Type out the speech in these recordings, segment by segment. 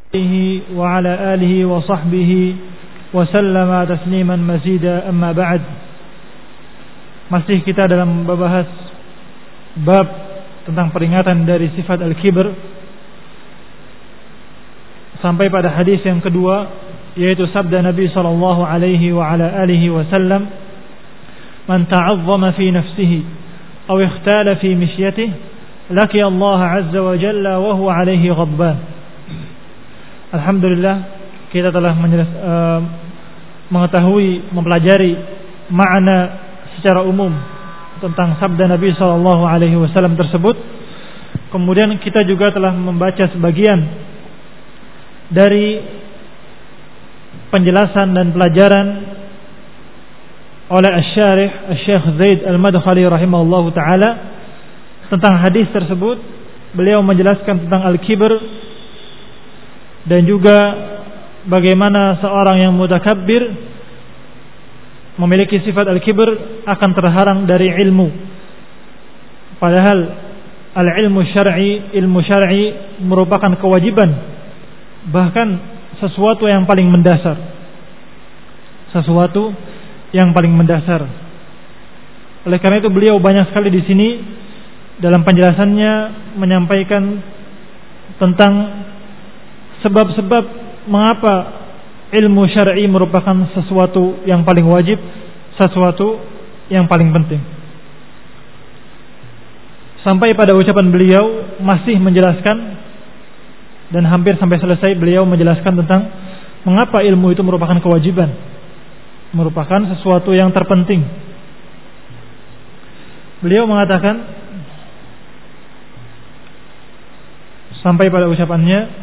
وعلى آله وصحبه وسلم تسليما مزيدا أما بعد. Masih kita dalam membahas bab tentang peringatan dari sifat al-kibr sampai pada hadis yang kedua, yaitu sabda Nabi sallallahu alaihi wa ala alihi wasallam, "Man ta'azzama fi nafsihi aw ikhtala fi mishyatihi laqiya Allah azza wa jalla wa huwa alaihi ghadban." Alhamdulillah, kita telah mengetahui, mempelajari makna secara umum tentang sabda Nabi sallallahu alaihi wasallam tersebut. Kemudian kita juga telah membaca sebagian dari penjelasan dan pelajaran oleh Asy-Syarih Asy-Syaikh Zaid Al-Madkhali rahimahullahu taala tentang hadis tersebut. Beliau menjelaskan tentang al-kibr dan juga bagaimana seorang yang mutakabbir memiliki sifat al-kibr akan terhalang dari ilmu. Padahal al-ilmu syar'i merupakan kewajiban, bahkan sesuatu yang paling mendasar. Sesuatu yang paling mendasar. Oleh karena itu beliau banyak sekali di sini dalam penjelasannya menyampaikan tentang sebab-sebab mengapa ilmu syar'i merupakan sesuatu yang paling wajib, sesuatu yang paling penting. Sampai pada ucapan beliau masih menjelaskan dan hampir sampai selesai beliau menjelaskan tentang mengapa ilmu itu merupakan kewajiban, merupakan sesuatu yang terpenting. Beliau mengatakan sampai pada ucapannya,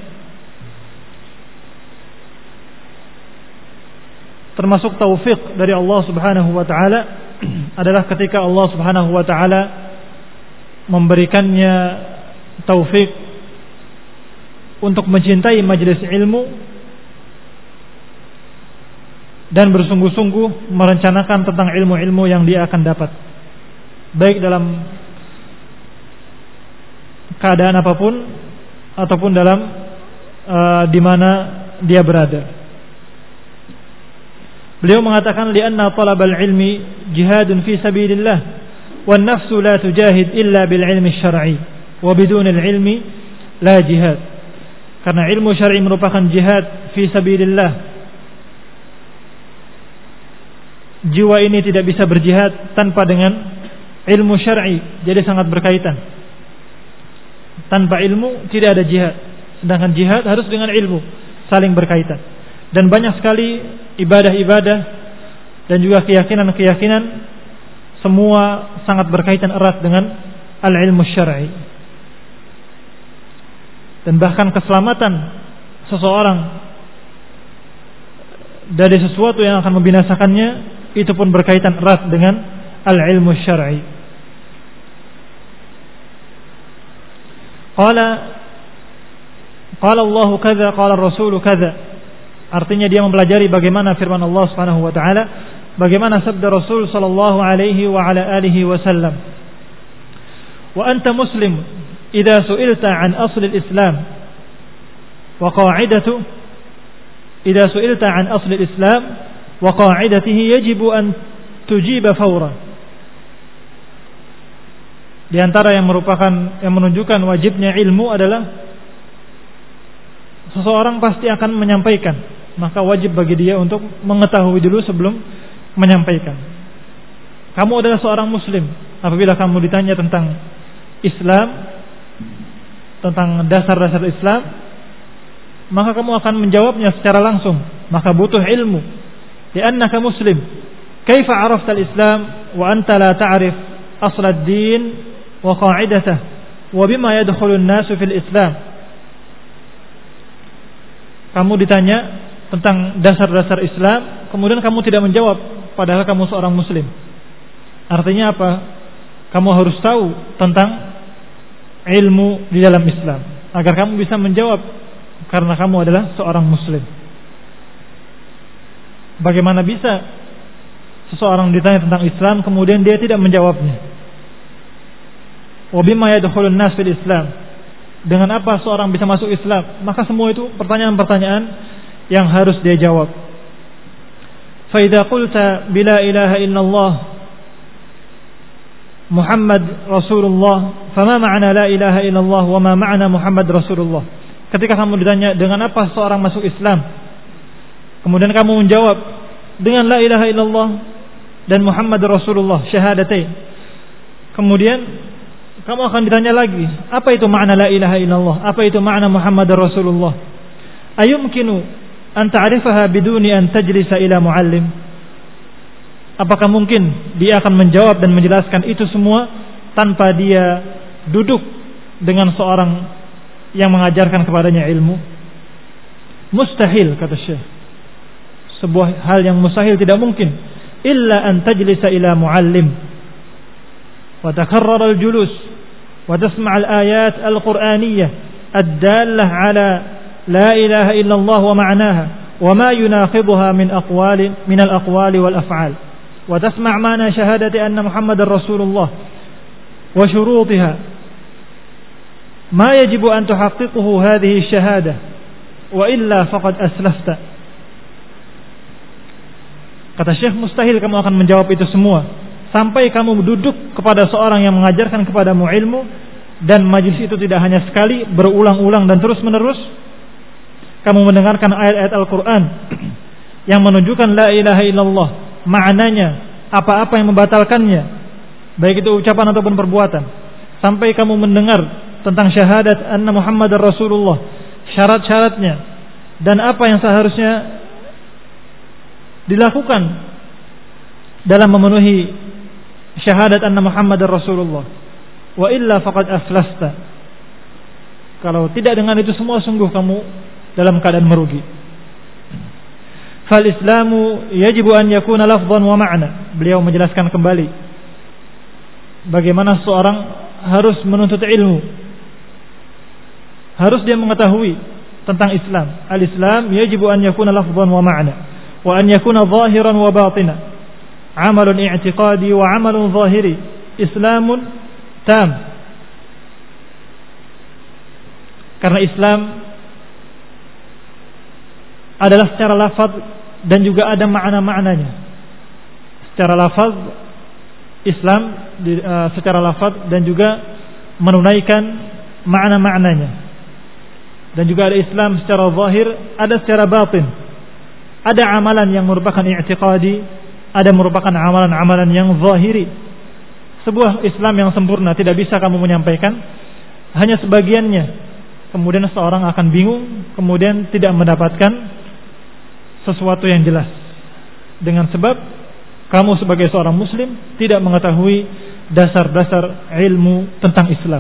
termasuk taufik dari Allah Subhanahu wa taala adalah ketika Allah Subhanahu wa taala memberikannya taufik untuk mencintai majelis ilmu dan bersungguh-sungguh merencanakan tentang ilmu-ilmu yang dia akan dapat, baik dalam keadaan apapun ataupun dalam di mana dia berada. Beliau mengatakan, lianna talabal ilmi jihadun fi sabilillah wan nafsu la tujahid illa bil ilmi syar'i wa bidun al ilmi la jihad. Karena ilmu syar'i merupakan jihad fi sabilillah. Jiwa ini tidak bisa berjihad tanpa dengan ilmu syar'i, jadi sangat berkaitan. Tanpa ilmu tidak ada jihad, sedangkan jihad harus dengan ilmu, saling berkaitan. Dan banyak sekali ibadah-ibadah dan juga keyakinan-keyakinan semua sangat berkaitan erat dengan al-ilmu syar'i. Dan bahkan keselamatan seseorang dari sesuatu yang akan membinasakannya itu pun berkaitan erat dengan al-ilmu syar'i. Qala Allah kadza, qala Rasul kadza. Artinya dia mempelajari bagaimana firman Allah Subhanahu wa taala, bagaimana sabda Rasul sallallahu alaihi wa ala alihi wasallam. Wa anta muslim idza su'ilta an asl al-islam wa qa'idatu idza su'ilta an asl al-islam wa qa'idatihi yajibu an tujiba fawran. Di antara yang menunjukkan wajibnya ilmu adalah seseorang pasti akan menyampaikan, maka wajib bagi dia untuk mengetahui dulu sebelum menyampaikan. Kamu adalah seorang muslim. Apabila kamu ditanya tentang Islam, tentang dasar-dasar Islam, maka kamu akan menjawabnya secara langsung. Maka butuh ilmu. Li'annaka muslim. Kaifa arafta al-Islam wa anta la ta'rif asl ad-din wa qa'idatah wa bima yadkhulu an-nasu fil Islam. Kamu ditanya tentang dasar-dasar Islam, kemudian kamu tidak menjawab, padahal kamu seorang muslim. Artinya apa? Kamu harus tahu tentang ilmu di dalam Islam agar kamu bisa menjawab, karena kamu adalah seorang muslim. Bagaimana bisa seseorang ditanya tentang Islam kemudian dia tidak menjawabnya? Wa bima yadkhulun nas fil Islam, dengan apa seorang bisa masuk Islam, maka semua itu pertanyaan-pertanyaan yang harus dia jawab. Fa idza qulta bila ilaha illallah Muhammad Rasulullah, fama ma'na la ilaha illallah wa ma ma'na Muhammad Rasulullah. Ketika kamu ditanya dengan apa seorang masuk Islam, kemudian kamu menjawab dengan la ilaha illallah dan Muhammad Rasulullah, syahadatain. Kemudian kamu akan ditanya lagi, apa itu makna la ilaha illallah? Apa itu makna Muhammad Rasulullah? Ayumkinu an ta'rifaha biduni an tajlisa ila muallim? Apakah mungkin dia akan menjawab dan menjelaskan itu semua tanpa dia duduk dengan seorang yang mengajarkan kepadanya ilmu? Mustahil, kata Syekh. Sebuah hal yang mustahil, tidak mungkin. Illa an tajlisa ila muallim wa takarrar al-julus wa tasma' al-ayat al-Qur'aniyah ad-dallah ala la ilaha illallah wa ma'naha wa ma yunaqidhuha min al-aqwali wal af'al. وتسمع معنى شهادة أن محمد رسول الله وشروطها ما يجب أن تحققه هذه الشهادة وإلا فقد أسلفت. Kata Syekh, mustahil kamu akan menjawab itu semua sampai kamu duduk kepada seorang yang mengajarkan kepadamu ilmu, dan majlis itu tidak hanya sekali, berulang-ulang dan terus menerus. Kamu mendengarkan ayat-ayat Al-Quran yang menunjukkan la ilaha illallah, maknanya, apa-apa yang membatalkannya, baik itu ucapan ataupun perbuatan, sampai kamu mendengar tentang syahadat anna Muhammadar Rasulullah, syarat-syaratnya dan apa yang seharusnya dilakukan dalam memenuhi syahadat anna Muhammadar Rasulullah, wa illa faqad aflasta. Kalau tidak dengan itu semua, sungguh kamu dalam keadaan merugi. Fal Islamu yajibu an yakuna lafdhan wa ma'na. Beliau menjelaskan kembali bagaimana seorang harus menuntut ilmu, harus dia mengetahui tentang Islam. Al-Islam yajibu an yakuna lafdhan wa ma'na wa an yakuna zahiran wa batina, amalun i'tiqadi wa amalun zahiri, Islamun tam. Karena Islam adalah secara lafaz dan juga ada makna-maknanya. Secara lafaz Islam secara lafaz dan juga menunaikan makna-maknanya. Dan juga ada Islam secara zahir, ada secara batin. Ada amalan yang merupakan i'tiqadi, ada merupakan amalan-amalan yang zahiri. Sebuah Islam yang sempurna tidak bisa kamu menyampaikan hanya sebagiannya. Kemudian seorang akan bingung, kemudian tidak mendapatkan sesuatu yang jelas, dengan sebab kamu sebagai seorang muslim tidak mengetahui dasar-dasar ilmu tentang Islam.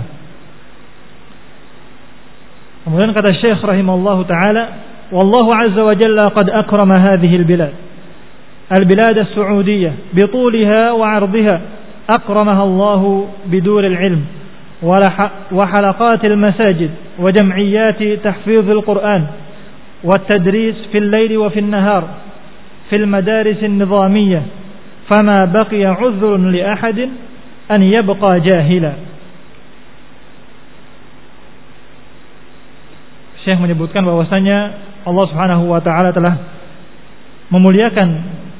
Kemudian kata Syekh rahimallahu taala, wallahu azza wa jalla qad akrama hadhihi al-bilad as-Saudiyyah bi tuliha wa 'ardiha, akramaha Allah bidur al-ilm wa halaqat al-masajid wa jam'iyyat tahfiz al-Qur'an والتدريس في الليل وفي النهار في المدارس النظامية فما بقي عذر لأحد أن يبقى جاهلا. Syekh menyebutkan bahwasanya Allah Subhanahu wa taala telah memuliakan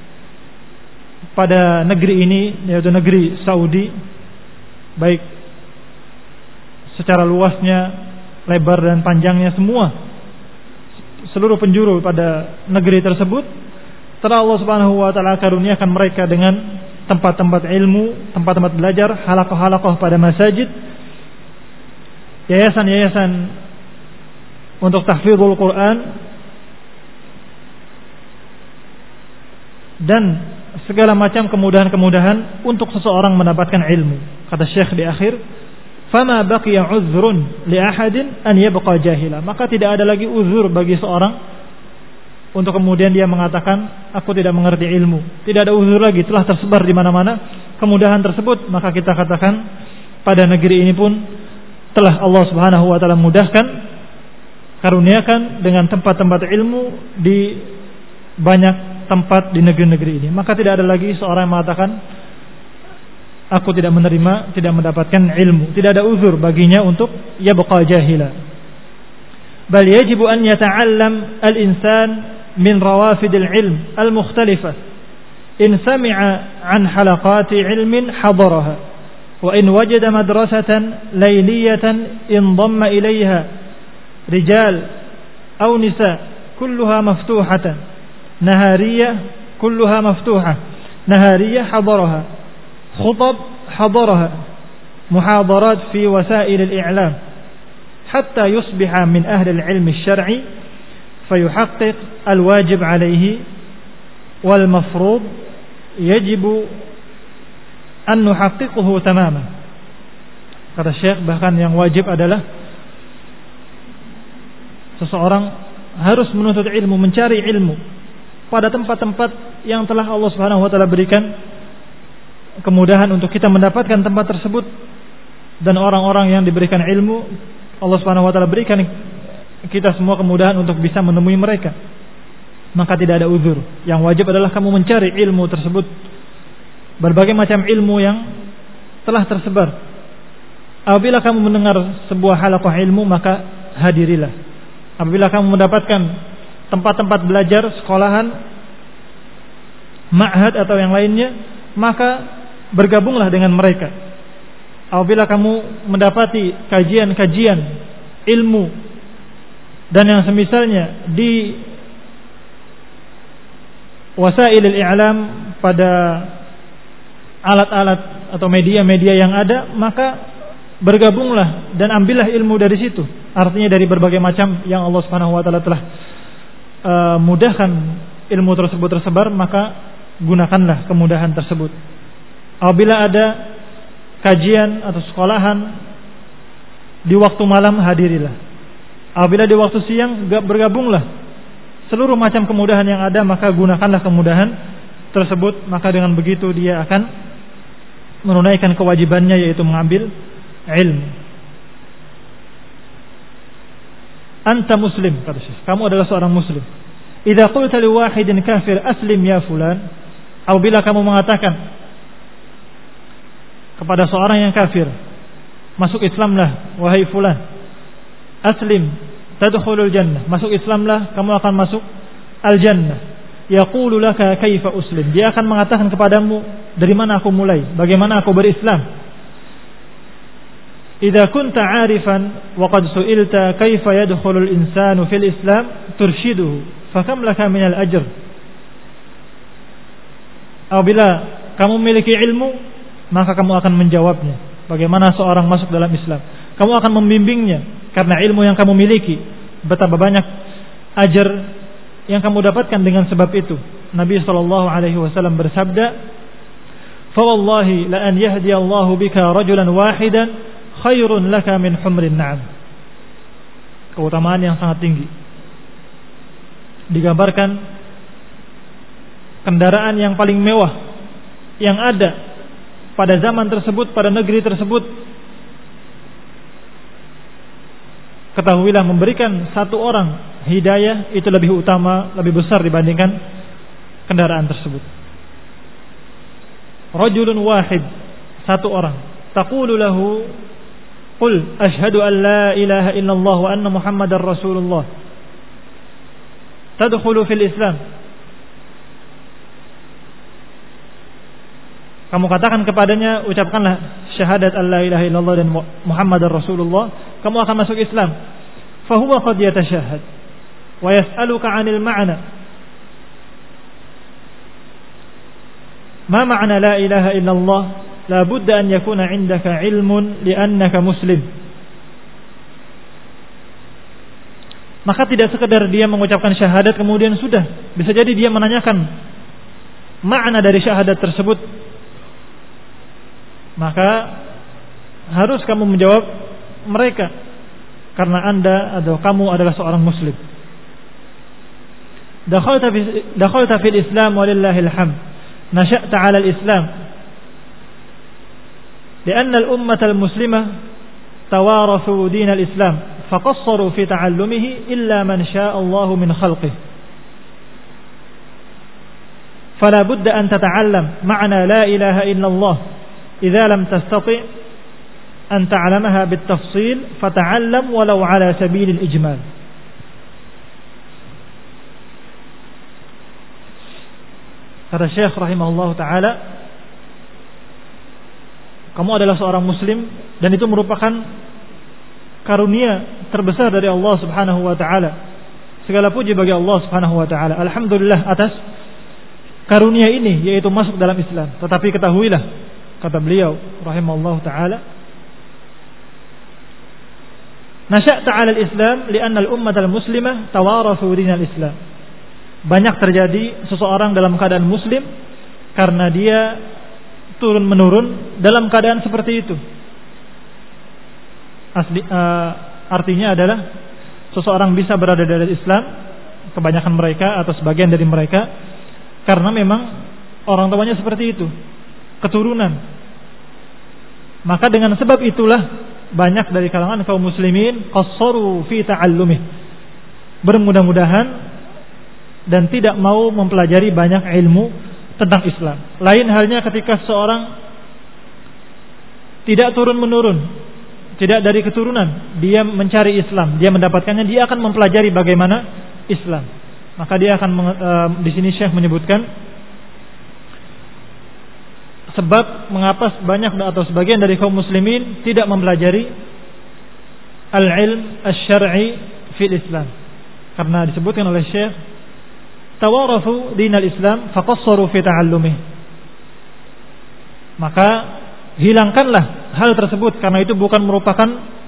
pada negeri ini, yaitu negeri Saudi, baik secara luasnya, lebar dan panjangnya, semua seluruh penjuru pada negeri tersebut telah Allah Subhanahu wa taala karuniakan mereka dengan tempat-tempat ilmu, tempat-tempat belajar, halaqah-halaqah pada masjid, yayasan-yayasan untuk tahfizul Quran, dan segala macam kemudahan-kemudahan untuk seseorang mendapatkan ilmu. Kata Syekh di akhir, fama baqiya uzrun li ahadin an yabqa jahila, maka tidak ada lagi uzur bagi seorang untuk kemudian dia mengatakan aku tidak mengerti ilmu. Tidak ada uzur lagi, telah tersebar di mana-mana kemudahan tersebut. Maka kita katakan pada negeri ini pun telah Allah Subhanahu wa taala mudahkan, karuniakan dengan tempat-tempat ilmu di banyak tempat di negeri-negeri ini. Maka tidak ada lagi seorang yang mengatakan aku tidak menerima, tidak mendapatkan ilmu. Tidak ada uzur baginya untuk yabqa jahila. Bal yajibu an yata'allam al-insan min rawafid al-ilm al-mukhtalifah. In sami'a an halaqati ilmin hadaraha, wa in wajada madrasatan layliyatan indamma ilayha rijal aw nisa kulluha maftuhatan nahariyah kulluha maftuhah nahariyah hadaraha khutab hadaraha muhadarat fi wasail al-i'lam hatta yusbiha min ahli al-ilm al-shar'i fayuhaqqiq al-wajib alayhi wal mafrud yajibu an nuhaqqiquhu tamaman. Kata Syekh, bahkan yang wajib adalah seseorang harus menuntut ilmu, mencari ilmu pada tempat-tempat yang telah Allah Subhanahu wa taala berikan kemudahan untuk kita mendapatkan tempat tersebut, dan orang-orang yang diberikan ilmu Allah Subhanahu wa taala berikan kita semua kemudahan untuk bisa menemui mereka. Maka tidak ada uzur. Yang wajib adalah kamu mencari ilmu tersebut, berbagai macam ilmu yang telah tersebar. Apabila kamu mendengar sebuah halaqah ilmu, maka hadirilah. Apabila kamu mendapatkan tempat-tempat belajar, sekolahan, ma'had atau yang lainnya, maka bergabunglah dengan mereka. Apabila kamu mendapati kajian-kajian ilmu dan yang semisalnya di wasailil i'lam, pada alat-alat atau media-media yang ada, maka bergabunglah dan ambillah ilmu dari situ. Artinya dari berbagai macam yang Allah Subhanahu wa taala telah mudahkan ilmu tersebut tersebar, maka gunakanlah kemudahan tersebut. Apabila ada kajian atau sekolahan di waktu malam, hadirilah. Apabila di waktu siang, bergabunglah. Seluruh macam kemudahan yang ada, maka gunakanlah kemudahan tersebut. Maka dengan begitu dia akan menunaikan kewajibannya, yaitu mengambil ilmu. Anta muslim, kata Syekh, kamu adalah seorang muslim. Idza qulta li wahidin kafir aslim ya fulan, apabila kamu mengatakan kepada seorang yang kafir, masuk Islamlah wahai fulan, aslim tadkhulul jannah, masuk Islamlah kamu akan masuk al-jannah. Yaqulu laka kaifa uslim, dia akan mengatakan kepadamu, dari mana aku mulai, bagaimana aku berislam. Idza kunta 'arifan wa qad su'ilta kaifa yadkhulul insanu fil islam turshiduhu fakam laka minal ajr. Apabila kamu memiliki ilmu, maka kamu akan menjawabnya, bagaimana seorang masuk dalam Islam. Kamu akan membimbingnya karena ilmu yang kamu miliki. Betapa banyak ajar yang kamu dapatkan dengan sebab itu. Nabi sallallahu alaihi wasallam bersabda, "Fa wallahi la an yahdiyallahu bika rajulan wahidan khairun laka min humrin na'am." Keutamaan yang sangat tinggi. Digambarkan kendaraan yang paling mewah yang ada pada zaman tersebut, pada negeri tersebut. Ketahuilah, memberikan satu orang hidayah itu lebih utama, lebih besar dibandingkan kendaraan tersebut. Rajulun wahid, satu orang. Taqulu lahu qul asyhadu an la ilaha illallah wa anna muhammadar rasulullah, tadkhulu fil islam. Kamu katakan kepadanya, ucapkanlah syahadat an la ilaha illallah dan muhammadar rasulullah, kamu akan masuk Islam. Fahuwa qad yatashahhad wa yas'aluka 'anil ma'na. Ma ma'na la ilaha illallah? La budda an yakuna 'indaka 'ilmun li'annaka muslim. Maka tidak sekedar dia mengucapkan syahadat kemudian sudah, bisa jadi dia menanyakan makna dari syahadat tersebut. Maka harus kamu menjawab mereka, karena anda atau kamu adalah seorang muslim. Dakhalta fil Islam walillahil hamd. Nasha'ta 'ala al-Islam. لأن الأمة المسلمة توارثوا دين الإسلام فقصروا في تعلمه إلا من شاء الله من خلقه. فلا بد أن تتعلم معنى لا إله إلا الله idza lam tastati' an ta'lamaha bit-tafsil fata'allam walau 'ala sabilil ijmal. Kata Syekh rahimahullahu taala, kamu adalah seorang muslim dan itu merupakan karunia terbesar dari Allah Subhanahu wa taala. Segala puji bagi Allah Subhanahu wa taala. Alhamdulillah atas karunia ini, yaitu masuk dalam Islam. Tetapi ketahuilah, kata beliau rahimahullahu taala, nasya'ta 'ala al-Islam li'anna al-ummah al-muslimah tawarathu dinal Islam. Banyak terjadi seseorang dalam keadaan muslim karena dia turun menurun dalam keadaan seperti itu. Artinya adalah seseorang bisa berada dari Islam, kebanyakan mereka atau sebagian dari mereka, karena memang orang tuanya seperti itu, keturunan. Maka dengan sebab itulah banyak dari kalangan kaum muslimin qassaru fi ta'allumih, bermudah-mudahan dan tidak mau mempelajari banyak ilmu tentang Islam. Lain halnya ketika seorang tidak turun-menurun, tidak dari keturunan, dia mencari Islam, dia mendapatkannya, dia akan mempelajari bagaimana Islam. Maka dia akan di sini Syekh menyebutkan sebab mengapa banyak atau sebagian dari kaum muslimin tidak mempelajari al-ilm asy-syar'i fil Islam. Karena disebutkan oleh Syekh, tawarathu dinal Islam faqassaru fi ta'allumih. Maka hilangkanlah hal tersebut, karena itu bukan merupakan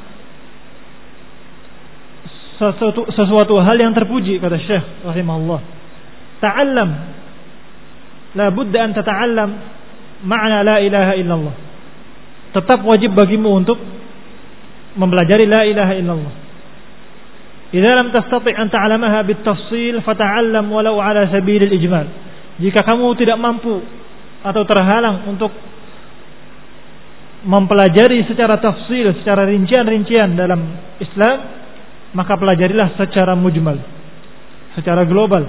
sesuatu hal yang terpuji, kata Syekh rahimahullah. Ta'allam, la budda an tata'allam ma'na la ilaha illallah. Tetap wajib bagimu untuk mempelajari la ilaha illallah. Idza lam tastati' an ta'lamaha bit-tafsil fata'allam walau 'ala sabilil ijmal. Jika kamu tidak mampu atau terhalang untuk mempelajari secara tafsil, secara rincian-rincian dalam Islam, maka pelajarilah secara mujmal, secara global.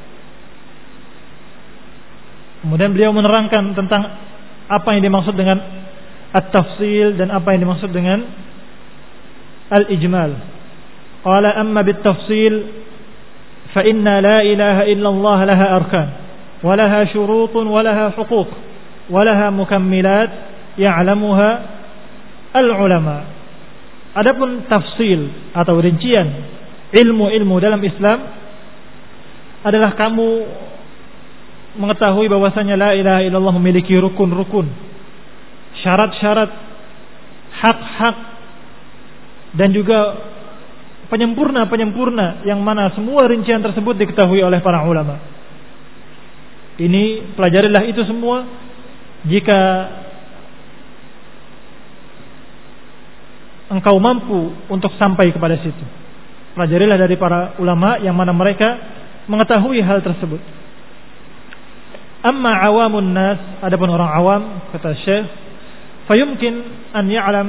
Kemudian beliau menerangkan tentang apa yang dimaksud dengan at-tafsil dan apa yang dimaksud dengan al-ijmal. Qala amma bit-tafsil fa inna la ilaha illallah laha arkan wa laha syurutun wa laha huquq wa laha mukammilat ya'lamuha al-ulama. Adapun tafsil atau rincian ilmu-ilmu dalam Islam adalah kamu mengetahui bahwasanya la ilaha illallah memiliki rukun-rukun, syarat-syarat, hak-hak, dan juga penyempurna-penyempurna yang mana semua rincian tersebut diketahui oleh para ulama. Ini pelajarilah itu semua jika engkau mampu untuk sampai kepada situ. Pelajarilah dari para ulama yang mana mereka mengetahui hal tersebut. Amma awamun nas, adapun orang awam, kata Syekh, fayumkin an ya'lam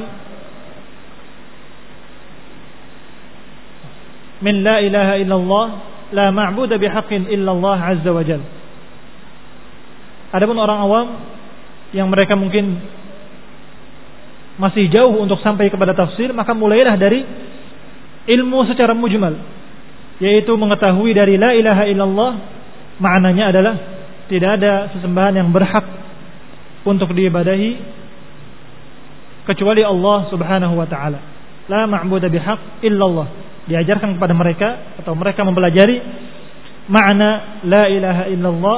min la ilaha illallah la ma'budu bihaqqin illallah azza wa jalla. Adapun orang awam yang mereka mungkin masih jauh untuk sampai kepada tafsir, maka mulailah dari ilmu secara mujmal, yaitu mengetahui dari la ilaha illallah maknanya adalah tidak ada sesembahan yang berhak untuk diibadahi kecuali Allah Subhanahu wa taala. La ma'budu bihaq illallah. Diajarkan kepada mereka atau mereka mempelajari makna la ilaha illallah,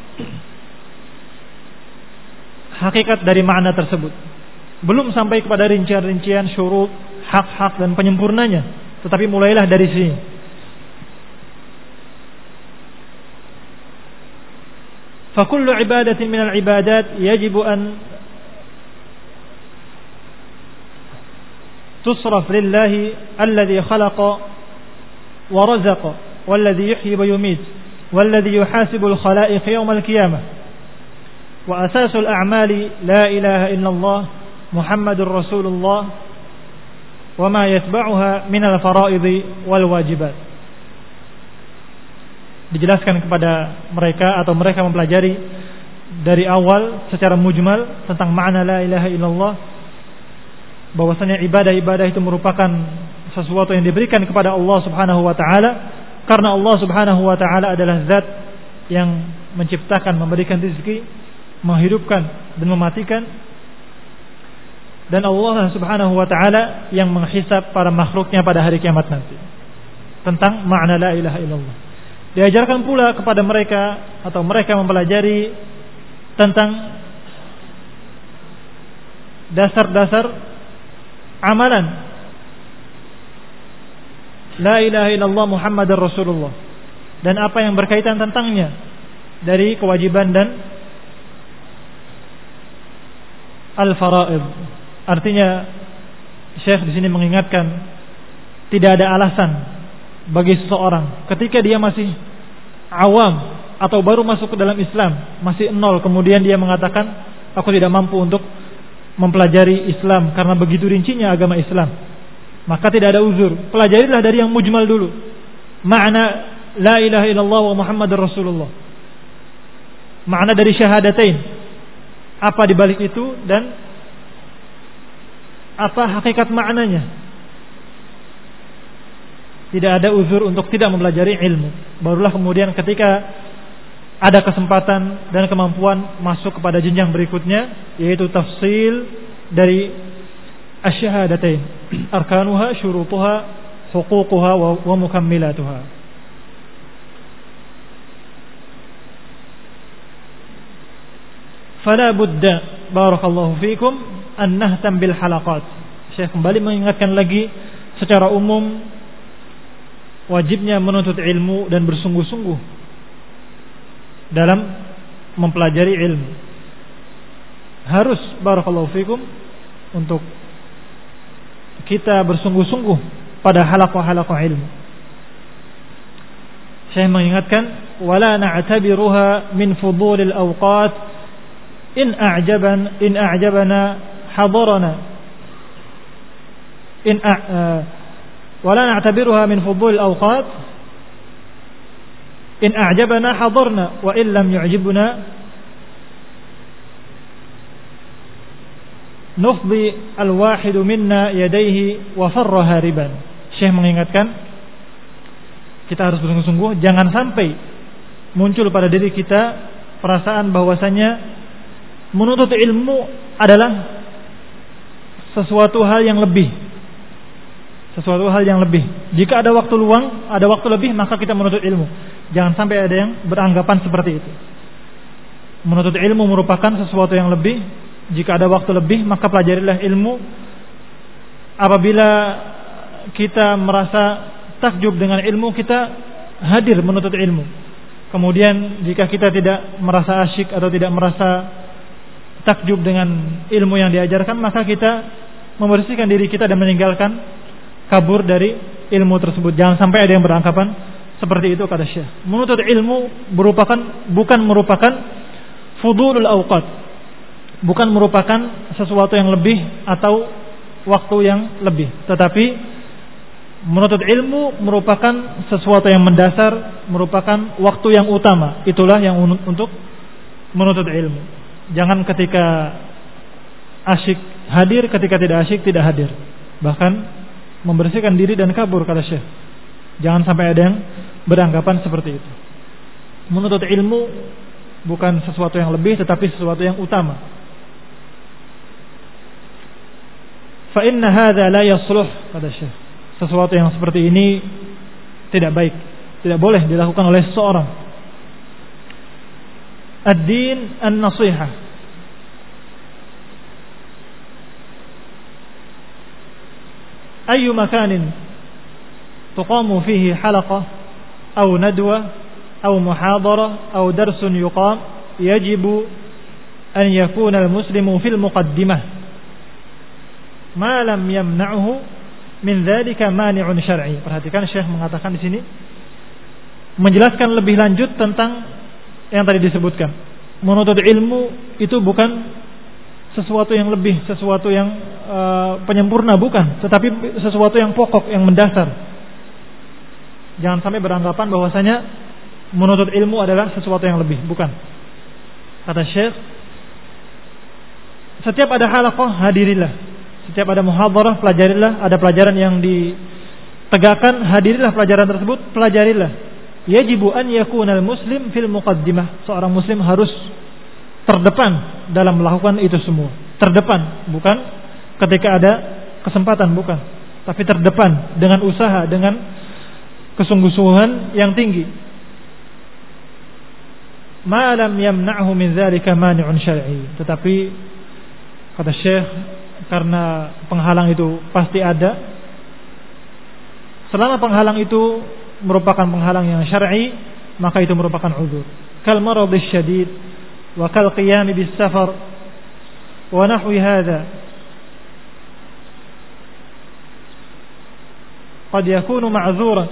hakikat dari makna tersebut. Belum sampai kepada rincian-rincian syurut, hak-hak dan penyempurnanya, tetapi mulailah dari sini. Fa kullu ibadatin minal ibadat yajibu an tusraf lillahi alladhi khalaqa wa razaqa walladhi yuhyi wa yumiit walladhi yuhasibu al-khalaiq yawm al-qiyamah wa asasul a'mali la ilaha illallah Muhammadur Rasulullah wa ma yatba'uha min al-fara'idhi wal wajibat. Dijelaskan kepada mereka atau mereka mempelajari dari awal secara mujmal tentang makna la ilaha illallah, bahwasanya ibadah-ibadah itu merupakan sesuatu yang diberikan kepada Allah Subhanahu wa taala, karena Allah Subhanahu wa taala adalah zat yang menciptakan, memberikan rezeki, menghidupkan dan mematikan, dan Allah Subhanahu wa taala yang menghisab para makhluknya pada hari kiamat nanti. Tentang makna la ilaha illallah diajarkan pula kepada mereka, atau mereka mempelajari tentang dasar-dasar amalan la ilaha illallah Muhammadar Rasulullah, dan apa yang berkaitan tentangnya dari kewajiban dan al-fara'id. Artinya Syekh di sini mengingatkan tidak ada alasan bagi seseorang ketika dia masih awam atau baru masuk ke dalam Islam, masih nol, kemudian dia mengatakan aku tidak mampu untuk mempelajari Islam karena begitu rincinya agama Islam. Maka tidak ada uzur. Pelajarilah dari yang mujmal dulu. Makna la ilaha illallah wa Muhammadar Rasulullah. Makna dari syahadatain. Apa di balik itu dan apa hakikat maknanya. Tidak ada uzur untuk tidak mempelajari ilmu. Barulah kemudian ketika ada kesempatan dan kemampuan masuk kepada jenjang berikutnya, yaitu tafsil dari asyhadatain, arkanuha, syurutuha, huququha wa mukammilatuha. Fala budda barakallahu fikum an nahtam bil halaqat. Syekh kembali mengingatkan lagi secara umum wajibnya menuntut ilmu dan bersungguh-sungguh dalam mempelajari ilmu. Harus barakallahu fikum untuk kita bersungguh-sungguh pada halaqah-halaqah ilmu. Syekh mengingatkan wala na'tabiruha min fudulil awqat in a'jabana hadarana wala na'tabiruha min fudulil awqat in a'jabana hadarna wa in lam yu'jibna nufdi al-wahidu minna yadayhi wa farra hariban. Syekh mengingatkan kita harus bersungguh-sungguh jangan sampai muncul pada diri kita perasaan bahwasanya menuntut ilmu adalah sesuatu hal yang lebih. Sesuatu hal yang lebih. Jika ada waktu luang, ada waktu lebih, maka kita menuntut ilmu. Jangan sampai ada yang beranggapan seperti itu. Menuntut ilmu merupakan sesuatu yang lebih. Jika ada waktu lebih, maka pelajarilah ilmu. Apabila kita merasa takjub dengan ilmu, kita hadir menuntut ilmu. Kemudian jika kita tidak merasa asyik atau tidak merasa takjub dengan ilmu yang diajarkan, maka kita membersihkan diri kita dan meninggalkan kabur dari ilmu tersebut. Jangan sampai ada yang beranggapan seperti itu, kata Syekh. Menuntut ilmu bukan merupakan fudulul awqat, bukan merupakan sesuatu yang lebih atau waktu yang lebih, tetapi menuntut ilmu merupakan sesuatu yang mendasar, merupakan waktu yang utama. Itulah yang untuk menuntut ilmu. Jangan ketika asyik hadir, ketika tidak asyik tidak hadir. Bahkan membersihkan diri dan kabur, kata Syekh. Jangan sampai ada yang beranggapan seperti itu. Menuntut ilmu bukan sesuatu yang lebih, tetapi sesuatu yang utama. Fa inna hadza la yasluh, kata Syekh. Sesuatu yang seperti ini tidak baik, tidak boleh dilakukan oleh seseorang. Ad-din an-nasihah. Ayyu makanin tuqamu fihi halaqah aw nadwa aw muhadara aw darsun yuqam yajibu an yakuna al-muslimu fil muqaddimah ma lam yamna'hu min dzalika mani'un syar'i. Perhatikan Syekh mengatakan di sini menjelaskan lebih lanjut tentang yang tadi disebutkan. Menuntut ilmu itu bukan sesuatu yang lebih, sesuatu yang penyempurna, bukan, tetapi sesuatu yang pokok, yang mendasar. Jangan sampai beranggapan bahwasanya menuntut ilmu adalah sesuatu yang lebih, bukan. Kata Syekh, setiap ada halaqah hadirilah, setiap ada muhadharah pelajarilah, ada pelajaran yang ditegakkan hadirilah pelajaran tersebut, pelajarilah. Yajibu an yakunal muslim fil muqaddimah. Seorang muslim harus terdepan dalam melakukan itu semua. Terdepan, bukan ketika ada kesempatan, bukan, tapi terdepan dengan usaha, dengan kesungguh-sungguhan yang tinggi. Ma lam yamna'hu min dzalika mani'un syar'i. Tetapi kata Syekh, karena penghalang itu pasti ada. Selama penghalang itu merupakan penghalang yang syar'i, maka itu merupakan uzur. Kal maradhish syadid wa kal qiyam bis safar wa nahwi hadza. Qad yakunu ma'dzuran.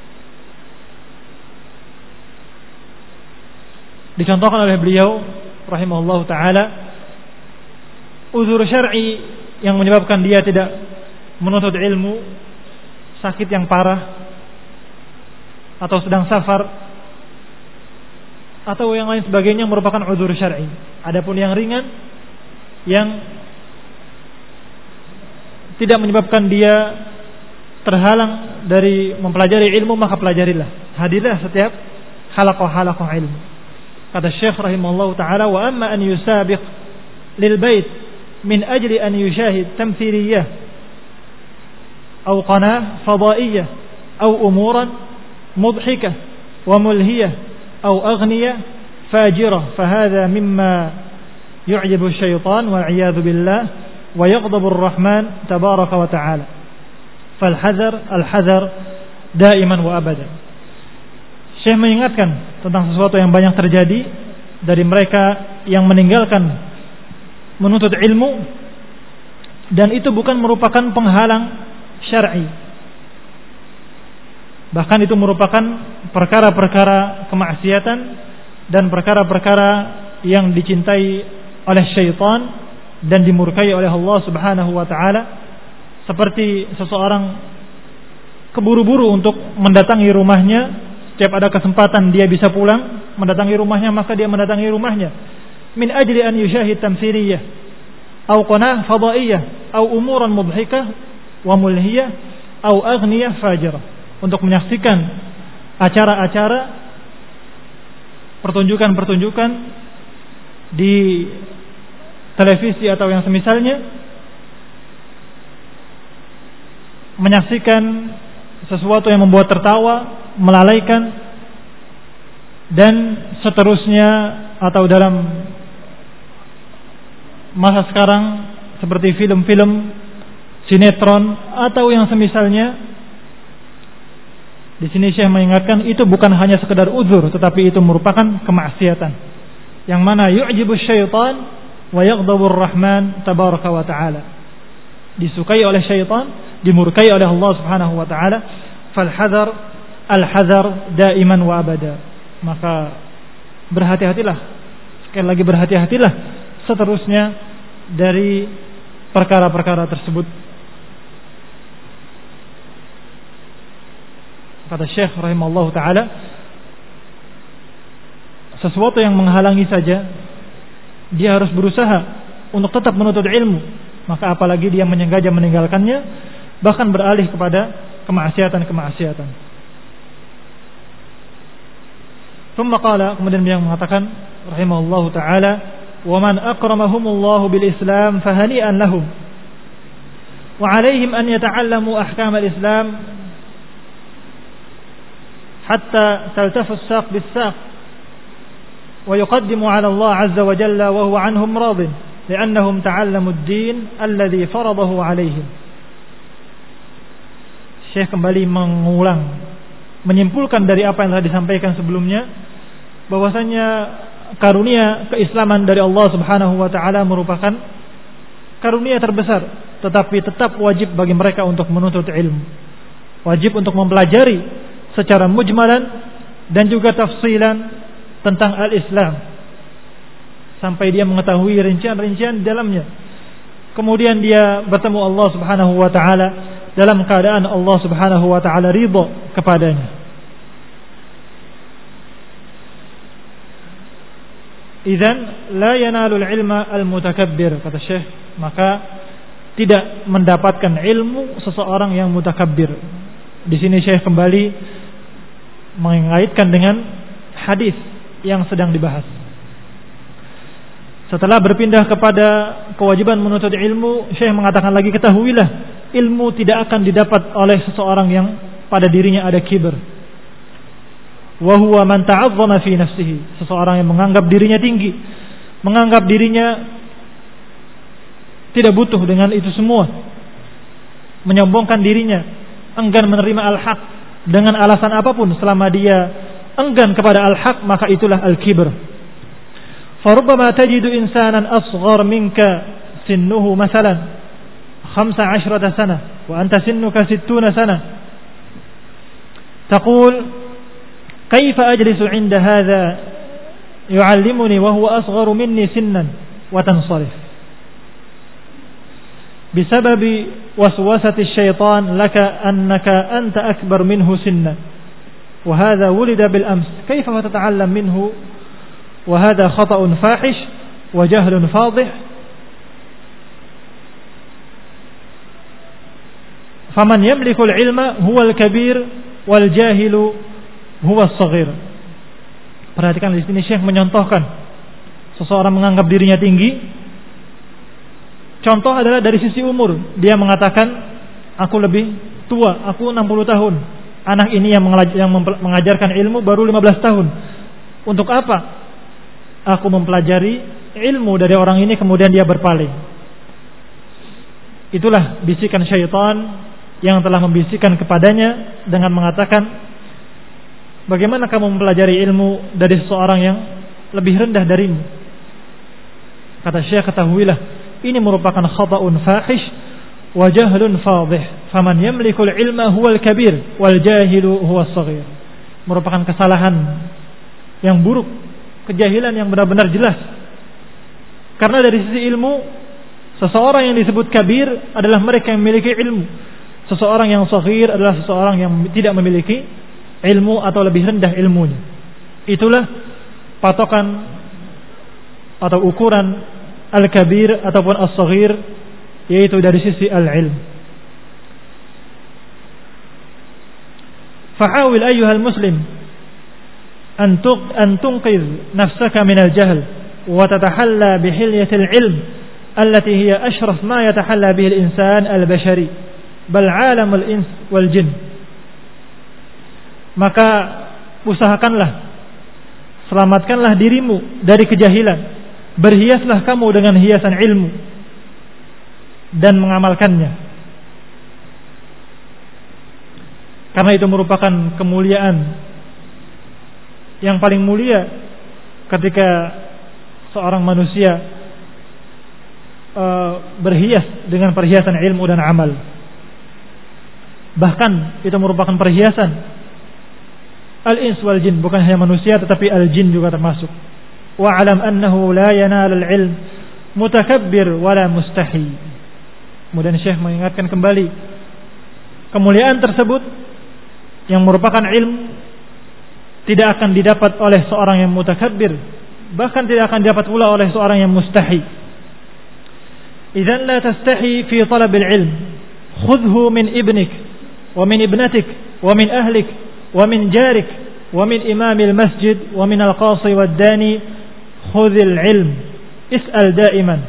Dicontohkan oleh beliau rahimahullahu taala uzur syar'i yang menyebabkan dia tidak menuntut ilmu, sakit yang parah atau sedang safar atau yang lain sebagainya merupakan uzur syar'i. Adapun yang ringan yang tidak menyebabkan dia terhalang dari mempelajari ilmu, maka pelajarilah, hadirlah setiap halaqah-halaqah ilmu. Kata Syekh rahimahullahu taala, wa amma an yusabiq lil bait min ajli an yushahid tamthiliyah aw qanah fadaiyah aw umuran mudhikah wa mulhiyah aw aghniyah fajirah, fahadha mimma yu'jibu syaitan wal 'iyadhu billah wa yaghdabu ar-rahman tabaraka wa ta'ala. Al-hadar daiman wa abadan. Syekh mengingatkan tentang sesuatu yang banyak terjadi dari mereka yang meninggalkan menuntut ilmu, dan itu bukan merupakan penghalang syar'i. Bahkan itu merupakan perkara-perkara kemaksiatan dan perkara-perkara yang dicintai oleh syaitan dan dimurkai oleh Allah Subhanahu wa taala. Seperti seseorang keburu-buru untuk mendatangi rumahnya, setiap ada kesempatan dia bisa pulang mendatangi rumahnya, maka dia mendatangi rumahnya min ajli an yushahid tamthiliyah aw qanah fadaiyah aw umuran mudhikah wa mulhiyah aw aghniyah fajirah, untuk menyaksikan acara-acara, pertunjukan-pertunjukan di televisi atau yang semisalnya, menyaksikan sesuatu yang membuat tertawa, melalaikan, dan seterusnya. Atau dalam masa sekarang seperti film-film, sinetron atau yang semisalnya. Di sini Syekh mengingatkan itu bukan hanya sekedar uzur, tetapi itu merupakan kemaksiatan yang mana yu'jibu syaitan wa yaghdabu ar-rahman tabaraka wa ta'ala, disukai oleh syaitan, dimurkai oleh Allah Subhanahu wa taala. Al-hadar daiman wa abada. Maka berhati-hatilah, sekali lagi berhati-hatilah seterusnya dari perkara-perkara tersebut. Kata Syekh rahimahullahu taala, sesuatu yang menghalangi saja dia harus berusaha untuk tetap menuntut ilmu, maka apalagi dia menyengaja meninggalkannya, bahkan beralih kepada kemaksiatan-kemaksiatan. Thumma qala, kemudian beliau mengatakan rahimahullahu taala, wa man akramahumullahu bil Islam fahani'an lahum wa 'alaihim an yata'allamu ahkam al-Islam hatta taltafu as-saq bis-saq wa yuqaddimu 'ala Allah 'azza wa jalla wa huwa 'anhum radin li'annahum ta'allamu ad-din alladhi faradahu 'alaihim. Syekh kembali mengulang, menyimpulkan dari apa yang telah disampaikan sebelumnya, bahwasanya karunia keislaman dari Allah Subhanahu wa taala merupakan karunia terbesar, tetapi tetap wajib bagi mereka untuk menuntut ilmu. Wajib untuk mempelajari secara mujmalan dan juga tafsilan tentang al-Islam sampai dia mengetahui rincian-rincian di dalamnya. Kemudian dia bertemu Allah Subhanahu wa taala dalam keadaan Allah Subhanahu wa taala ridha kepadanya. idzan la yanalul ilma al-mutakabbir, kata Syekh, maka tidak mendapatkan ilmu seseorang yang mutakabbir. Di sini Syekh kembali mengaitkan dengan hadis yang sedang dibahas. Setelah berpindah kepada kewajiban menuntut ilmu, Syekh mengatakan lagi, ketahuilah, ilmu tidak akan didapat oleh seseorang yang pada dirinya ada kibir. Wa huwa man ta'azzama fi nafsihi, seseorang yang menganggap dirinya tinggi, menganggap dirinya tidak butuh dengan itu semua, menyombongkan dirinya, enggan menerima al-haq dengan alasan apapun. Selama dia enggan kepada al-haq, maka itulah al-kibr. Farubbama tajidu insanan asghar minka sinnuhu masalan 15 sana wa anta sinnuka 60 sana, taqul kaifa ajlisu 'inda hadha yu'allimuni wa huwa asgharu minni sinnan, wa tansarif بسبب وسوسة الشيطان لك أنك أنت أكبر منه سنا وهذا ولد بالأمس كيف تتعلم منه وهذا خطأ فاحش وجهل فاضح فمن يملك العلم هو الكبير والجاهل هو الصغير. Perhatikan di sini Syekh menyontohkan seseorang menganggap dirinya tinggi. Contoh adalah dari sisi umur. Dia mengatakan, aku lebih tua, aku 60 tahun. Anak ini yang mengajarkan ilmu baru 15 tahun. Untuk apa aku mempelajari ilmu dari orang ini kemudian dia berpaling? Itulah bisikan syaitan yang telah membisikkan kepadanya dengan mengatakan, bagaimana kamu mempelajari ilmu dari seseorang yang lebih rendah darimu? Kata Syekh, ketahuilah, ini merupakan khata'un fahish wa jahlun fadih. Faman yamlikul ilma huwal kabir wal jahilu huwas saghir. Merupakan kesalahan yang buruk, kejahilan yang benar-benar jelas. Karena dari sisi ilmu, seseorang yang disebut kabir adalah mereka yang memiliki ilmu. Seseorang yang saghir adalah seseorang yang tidak memiliki ilmu atau lebih rendah ilmunya. Itulah patokan atau ukuran al-kabir ataupun as-saghir, yaitu dari sisi al-ilm. Fahawil ayyuhal muslim an tunqidh nafsaka min al-jahl wa tatahalla bihilyatil ilm allati hiya ashraf ma yatahalla bihi al-insan al-bashari bal 'alamul ins wal jin. Maka usahakanlah, selamatkanlah dirimu dari kejahilan. Berhiaslah kamu dengan hiasan ilmu dan mengamalkannya. Karena itu merupakan kemuliaan yang paling mulia ketika seorang manusia berhias dengan perhiasan ilmu dan amal. Bahkan itu merupakan perhiasan al-ins wal jin, bukan hanya manusia tetapi al-jin juga termasuk. Wa'alam annahu la yanal al-ilm mutakabbir wala mustahi. Kemudian Syekh mengingatkan kembali kemuliaan tersebut yang merupakan ilmu tidak akan didapat oleh seorang yang mutakabbir, bahkan tidak akan didapat pula oleh seorang yang mustahi. Idzan la tastahi fi talab al-ilm, khudhu min ibnik wa min ibnatik wa min ahlik wa min jarik wa min imam al-masjid wa min al-qasi wad-dani. Khudhil ilm, is'al daiman.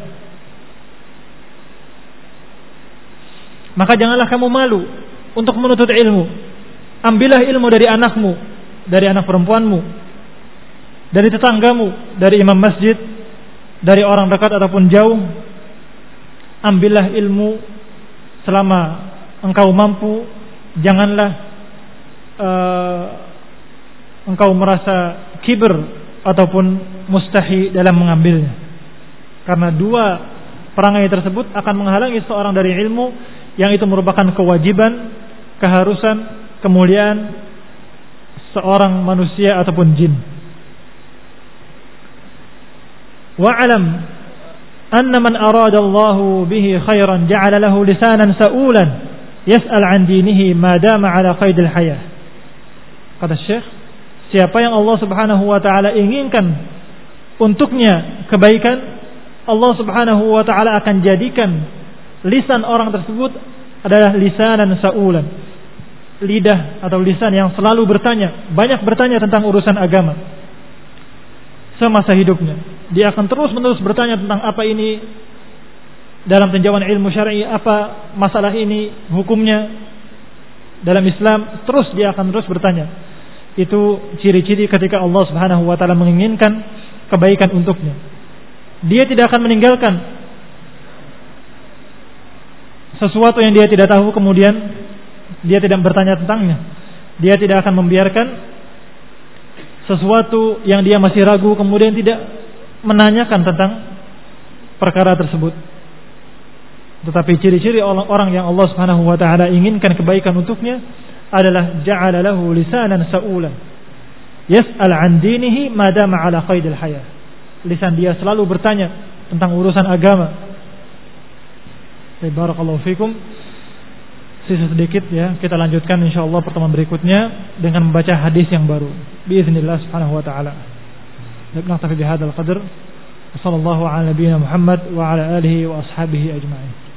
Maka janganlah kamu malu untuk menuntut ilmu. Ambillah ilmu dari anakmu, dari anak perempuanmu, dari tetanggamu, dari imam masjid, dari orang dekat ataupun jauh. Ambillah ilmu selama engkau mampu. Janganlah engkau merasa kibir ataupun mustahi dalam mengambilnya. Karena dua perangai tersebut akan menghalangi seorang dari ilmu yang itu merupakan kewajiban, keharusan, kemuliaan seorang manusia ataupun jin. Wa'alam anna man arada Allahu bihi khairan ja'ala lahu lisanan sa'ulan yas'al 'an dinihi ma dama 'ala qaidil hayah. Kata Syekh, siapa yang Allah Subhanahu wa taala inginkan untuknya kebaikan, Allah Subhanahu wa taala akan jadikan lisan orang tersebut adalah lisanan saulan, lidah atau lisan yang selalu bertanya, banyak bertanya tentang urusan agama semasa hidupnya. Dia akan terus-menerus bertanya tentang apa ini dalam tinjauan ilmu syar'i, apa masalah ini hukumnya dalam Islam, terus dia akan terus bertanya. Itu ciri-ciri ketika Allah Subhanahu wa taala menginginkan kebaikan untuknya. Dia tidak akan meninggalkan sesuatu yang dia tidak tahu kemudian dia tidak bertanya tentangnya. Dia tidak akan membiarkan sesuatu yang dia masih ragu kemudian tidak menanyakan tentang perkara tersebut. Tetapi ciri-ciri orang yang Allah Subhanahu wa taala inginkan kebaikan untuknya adalah ja'ala lahu lisanan saulan yas'al 'an dinihi ma dama 'ala qaidil hayah. Lisan dia selalu bertanya tentang urusan agama. Barakallahu fikum. Sisa sedikit ya, kita lanjutkan insyaallah pertemuan berikutnya dengan membaca hadis yang baru biiznillah subhanahu wa taala. Naktafi bihadzal qadar. Wassallallahu ala nabiyyina Muhammad wa ala alihi wa ashabihi ajma'in.